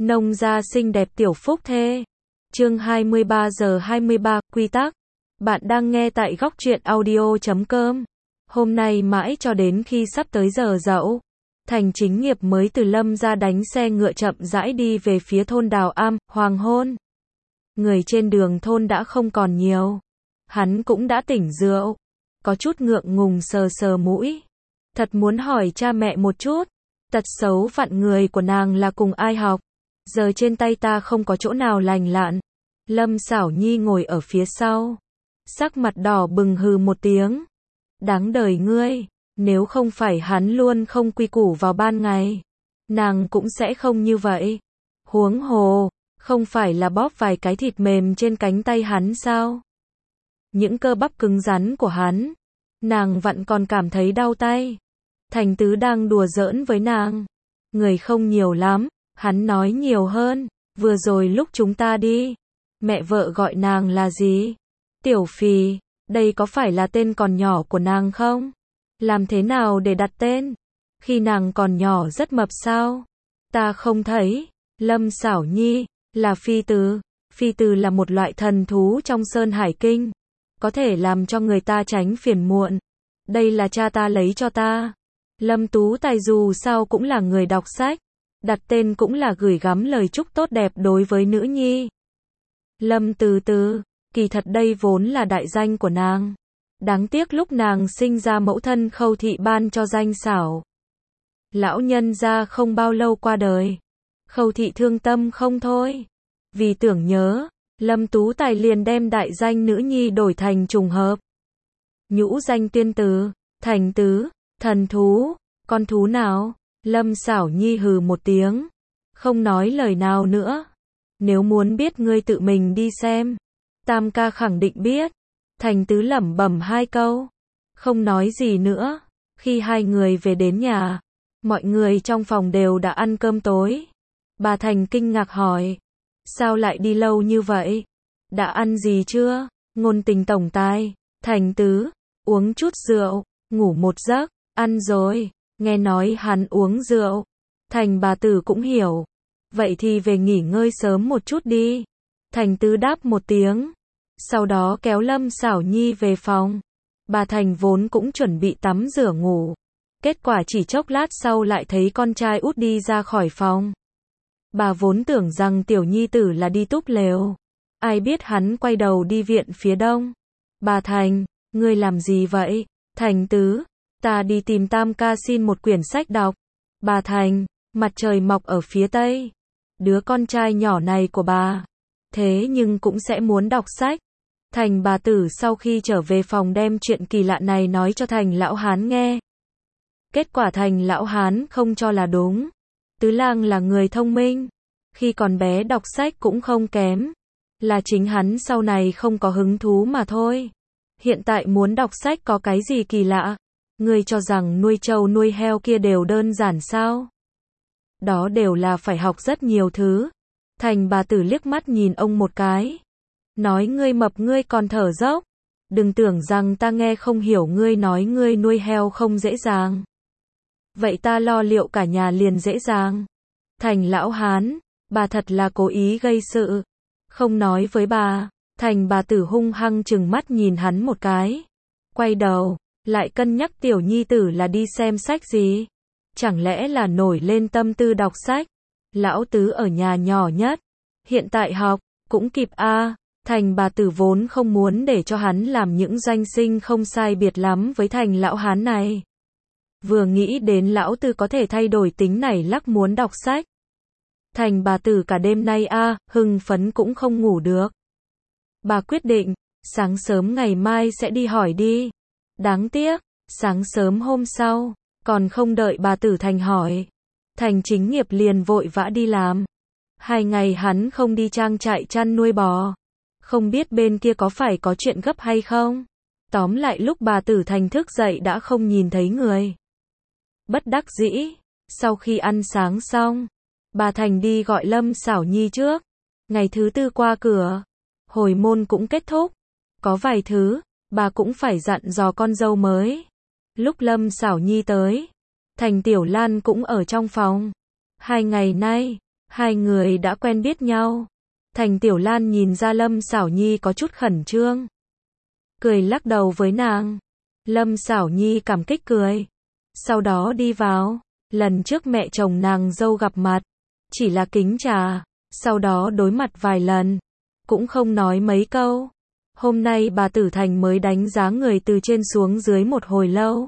Nông gia xinh đẹp tiểu phúc thê. Chương 23 giờ 23, quy tắc. Bạn đang nghe tại góc truyện audio.com. Hôm nay mãi cho đến khi sắp tới giờ dậu, Thành Chính Nghiệp mới từ Lâm gia đánh xe ngựa chậm rãi đi về phía thôn Đào Am. Hoàng hôn, người trên đường thôn đã không còn nhiều. Hắn cũng đã tỉnh rượu, có chút ngượng ngùng sờ sờ mũi. Thật muốn hỏi cha mẹ một chút, tật xấu vặn người của nàng là cùng ai học? Giờ trên tay ta không có chỗ nào lành lặn. Lâm Xảo Nhi ngồi ở phía sau, sắc mặt đỏ bừng hừ một tiếng. Đáng đời ngươi, nếu không phải hắn luôn không quy củ vào ban ngày, nàng cũng sẽ không như vậy. Huống hồ, không phải là bóp vài cái thịt mềm trên cánh tay hắn sao? Những cơ bắp cứng rắn của hắn, nàng vặn còn cảm thấy đau tay. Thành Tứ đang đùa giỡn với nàng. Người không nhiều lắm, hắn nói nhiều hơn. Vừa rồi lúc chúng ta đi, mẹ vợ gọi nàng là gì? Tiểu Phì, đây có phải là tên còn nhỏ của nàng không? Làm thế nào để đặt tên? Khi nàng còn nhỏ rất mập sao? Ta không thấy. Lâm Xảo Nhi, là phi từ. Phi từ là một loại thần thú trong Sơn Hải Kinh, có thể làm cho người ta tránh phiền muộn. Đây là cha ta lấy cho ta. Lâm Tú Tài dù sao cũng là người đọc sách, đặt tên cũng là gửi gắm lời chúc tốt đẹp đối với nữ nhi. Lâm Từ Từ, kỳ thật đây vốn là đại danh của nàng. Đáng tiếc lúc nàng sinh ra mẫu thân Khâu thị ban cho danh xảo. Lão nhân gia không bao lâu qua đời. Khâu thị thương tâm không thôi. Vì tưởng nhớ, Lâm Tú Tài liền đem đại danh nữ nhi đổi thành trùng hợp. Nhũ danh Tiên Từ, Thành Tứ, thần thú, con thú nào? Lâm Xảo Nhi hừ một tiếng, không nói lời nào nữa. Nếu muốn biết ngươi tự mình đi xem. Tam ca khẳng định biết. Thành Tứ lẩm bẩm hai câu, không nói gì nữa. Khi hai người về đến nhà, mọi người trong phòng đều đã ăn cơm tối. Bà Thành kinh ngạc hỏi, sao lại đi lâu như vậy? Đã ăn gì chưa? Ngôn tình tổng tài. Thành Tứ, uống chút rượu, ngủ một giấc. Ăn rồi, nghe nói hắn uống rượu. Thành bà tử cũng hiểu. Vậy thì về nghỉ ngơi sớm một chút đi. Thành Tứ đáp một tiếng, sau đó kéo Lâm Xảo Nhi về phòng. Bà Thành vốn cũng chuẩn bị tắm rửa ngủ. Kết quả chỉ chốc lát sau lại thấy con trai út đi ra khỏi phòng. Bà vốn tưởng rằng tiểu nhi tử là đi túp lều. Ai biết hắn quay đầu đi viện phía đông. Bà Thành, ngươi làm gì vậy? Thành Tứ, ta đi tìm Tam ca xin một quyển sách đọc. Bà Thành, mặt trời mọc ở phía tây. Đứa con trai nhỏ này của bà, thế nhưng cũng sẽ muốn đọc sách. Thành bà tử sau khi trở về phòng đem chuyện kỳ lạ này nói cho Thành lão hán nghe. Kết quả Thành lão hán không cho là đúng. Tứ lang là người thông minh, khi còn bé đọc sách cũng không kém. Là chính hắn sau này không có hứng thú mà thôi. Hiện tại muốn đọc sách có cái gì kỳ lạ? Ngươi cho rằng nuôi trâu nuôi heo kia đều đơn giản sao? Đó đều là phải học rất nhiều thứ. Thành bà tử liếc mắt nhìn ông một cái, nói ngươi mập ngươi còn thở dốc. Đừng tưởng rằng ta nghe không hiểu ngươi nói ngươi nuôi heo không dễ dàng. Vậy ta lo liệu cả nhà liền dễ dàng. Thành lão hán, bà thật là cố ý gây sự. Không nói với bà. Thành bà tử hung hăng trừng mắt nhìn hắn một cái. Quay đầu, lại cân nhắc tiểu nhi tử là đi xem sách gì. Chẳng lẽ là nổi lên tâm tư đọc sách. Lão Tứ ở nhà nhỏ nhất, hiện tại học, cũng kịp a. Thành bà tử vốn không muốn để cho hắn làm những danh sinh không sai biệt lắm với Thành lão hán này. Vừa nghĩ đến lão Tứ có thể thay đổi tính này lắc muốn đọc sách. Thành bà tử cả đêm nay hưng phấn cũng không ngủ được. Bà quyết định, sáng sớm ngày mai sẽ đi hỏi đi. Đáng tiếc, sáng sớm hôm sau, còn không đợi bà tử Thành hỏi, Thành Chính Nghiệp liền vội vã đi làm. 2 ngày hắn không đi trang trại chăn nuôi bò. Không biết bên kia có phải có chuyện gấp hay không? Tóm lại lúc bà tử Thành thức dậy đã không nhìn thấy người. Bất đắc dĩ, sau khi ăn sáng xong, bà Thành đi gọi Lâm Xảo Nhi trước. Ngày thứ tư qua cửa, hồi môn cũng kết thúc. Có vài thứ, bà cũng phải dặn dò con dâu mới. Lúc Lâm Xảo Nhi tới, Thành Tiểu Lan cũng ở trong phòng. 2 ngày nay, Hai người đã quen biết nhau. Thành Tiểu Lan nhìn ra Lâm Sảo Nhi có chút khẩn trương, cười lắc đầu với nàng. Lâm Sảo Nhi cảm kích cười, sau đó đi vào. Lần trước mẹ chồng nàng dâu gặp mặt, chỉ là kính trà, sau đó đối mặt vài lần, cũng không nói mấy câu. Hôm nay bà Tử Thành mới đánh giá người từ trên xuống dưới một hồi lâu.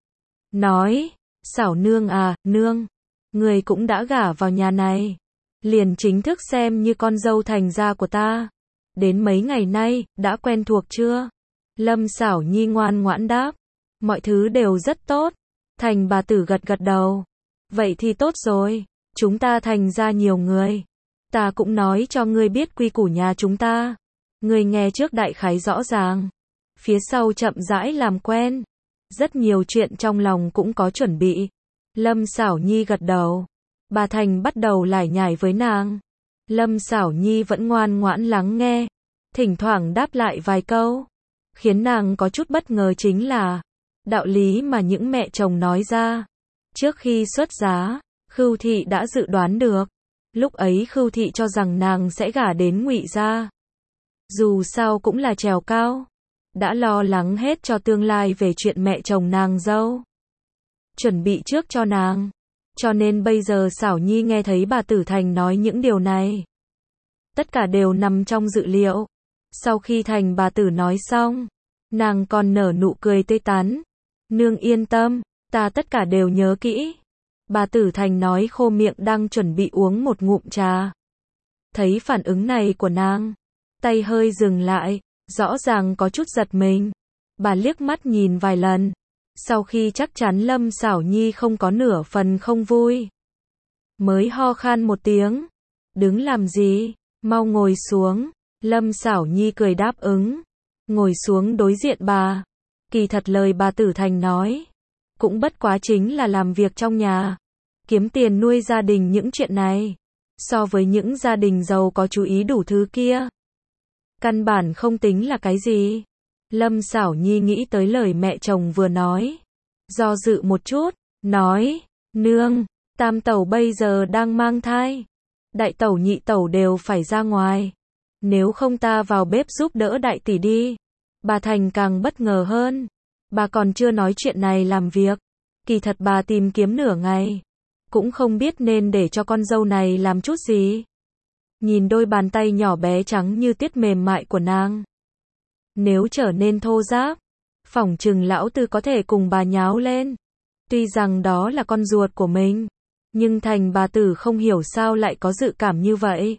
Nói, Sảo nương à, nương, người cũng đã gả vào nhà này, liền chính thức xem như con dâu thành gia của ta. Đến mấy ngày nay, đã quen thuộc chưa? Lâm Sảo Nhi ngoan ngoãn đáp, mọi thứ đều rất tốt. Thành bà tử gật gật đầu. Vậy thì tốt rồi, chúng ta thành ra nhiều người. Ta cũng nói cho ngươi biết quy củ nhà chúng ta. Ngươi nghe trước đại khái rõ ràng, phía sau chậm rãi làm quen. Rất nhiều chuyện trong lòng cũng có chuẩn bị. Lâm Sảo Nhi gật đầu. Bà Thành bắt đầu lải nhải với nàng. Lâm Sảo Nhi vẫn ngoan ngoãn lắng nghe, thỉnh thoảng đáp lại vài câu. Khiến nàng có chút bất ngờ chính là đạo lý mà những mẹ chồng nói ra. Trước khi xuất giá, Khưu Thị đã dự đoán được. Lúc ấy Khưu Thị cho rằng nàng sẽ gả đến Ngụy gia. Dù sao cũng là trèo cao. Đã lo lắng hết cho tương lai về chuyện mẹ chồng nàng dâu. Chuẩn bị trước cho nàng. Cho nên bây giờ Sảo Nhi nghe thấy bà Tử Thành nói những điều này, tất cả đều nằm trong dự liệu. Sau khi Thành bà Tử nói xong, nàng còn nở nụ cười tươi tắn. Nương yên tâm, ta tất cả đều nhớ kỹ. Bà Tử Thành nói khô miệng đang chuẩn bị uống một ngụm trà. Thấy phản ứng này của nàng, tay hơi dừng lại, rõ ràng có chút giật mình. Bà liếc mắt nhìn vài lần. Sau khi chắc chắn Lâm Sảo Nhi không có nửa phần không vui, mới ho khan một tiếng. Đứng làm gì, mau ngồi xuống. Lâm Sảo Nhi cười đáp ứng, ngồi xuống đối diện bà. Kỳ thật lời bà Tử Thành nói, cũng bất quá chính là làm việc trong nhà, kiếm tiền nuôi gia đình những chuyện này. So với những gia đình giàu có chú ý đủ thứ kia, căn bản không tính là cái gì. Lâm Sảo Nhi nghĩ tới lời mẹ chồng vừa nói, do dự một chút, nói, nương, tam tẩu bây giờ đang mang thai, đại tẩu nhị tẩu đều phải ra ngoài, nếu không ta vào bếp giúp đỡ đại tỷ đi. Bà Thành càng bất ngờ hơn, bà còn chưa nói chuyện này làm việc, kỳ thật bà tìm kiếm nửa ngày, cũng không biết nên để cho con dâu này làm chút gì. Nhìn đôi bàn tay nhỏ bé trắng như tuyết mềm mại của nàng, nếu trở nên thô ráp, phỏng chừng lão Tư có thể cùng bà nháo lên. Tuy rằng đó là con ruột của mình, nhưng Thành bà Tử không hiểu sao lại có dự cảm như vậy.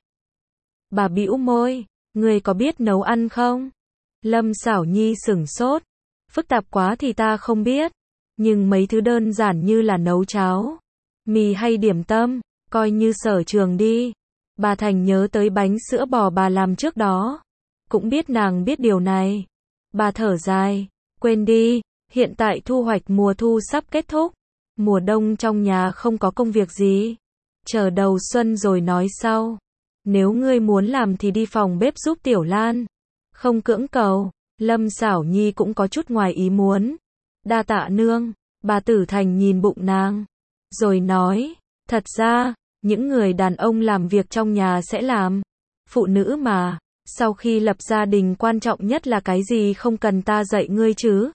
Bà bĩu môi, người có biết nấu ăn không? Lâm Sảo Nhi sửng sốt, phức tạp quá thì ta không biết, nhưng mấy thứ đơn giản như là nấu cháo, mì hay điểm tâm, coi như sở trường đi. Bà Thành nhớ tới bánh sữa bò bà làm trước đó, cũng biết nàng biết điều này. Bà thở dài, quên đi, hiện tại thu hoạch mùa thu sắp kết thúc, mùa đông trong nhà không có công việc gì, chờ đầu xuân rồi nói sau. Nếu ngươi muốn làm thì đi phòng bếp giúp Tiểu Lan, không cưỡng cầu. Lâm Sảo Nhi cũng có chút ngoài ý muốn. Đa tạ nương. Bà Tử Thành nhìn bụng nàng, rồi nói, thật ra, những người đàn ông làm việc trong nhà sẽ làm, phụ nữ mà, sau khi lập gia đình quan trọng nhất là cái gì không cần ta dạy ngươi chứ.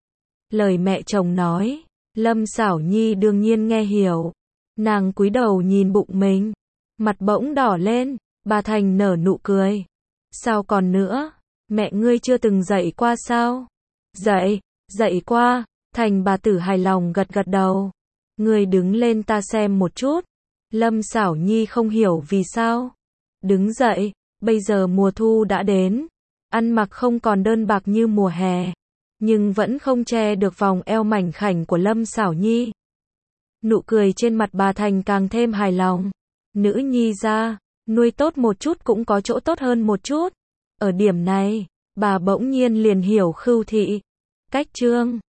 Lời mẹ chồng nói, Lâm Sảo Nhi đương nhiên nghe hiểu. Nàng cúi đầu nhìn bụng mình, mặt bỗng đỏ lên. Bà Thành nở nụ cười. Sao còn nữa, mẹ ngươi chưa từng dạy qua sao? Dạy qua. Thành bà Tử hài lòng gật gật đầu. Ngươi đứng lên ta xem một chút. Lâm Sảo Nhi không hiểu vì sao. Đứng dậy, bây giờ mùa thu đã đến. Ăn mặc không còn đơn bạc như mùa hè, nhưng vẫn không che được vòng eo mảnh khảnh của Lâm Sảo Nhi. Nụ cười trên mặt bà Thành càng thêm hài lòng. Nữ nhi ra, nuôi tốt một chút cũng có chỗ tốt hơn một chút. Ở điểm này, bà bỗng nhiên liền hiểu Khưu Thị. Cách chương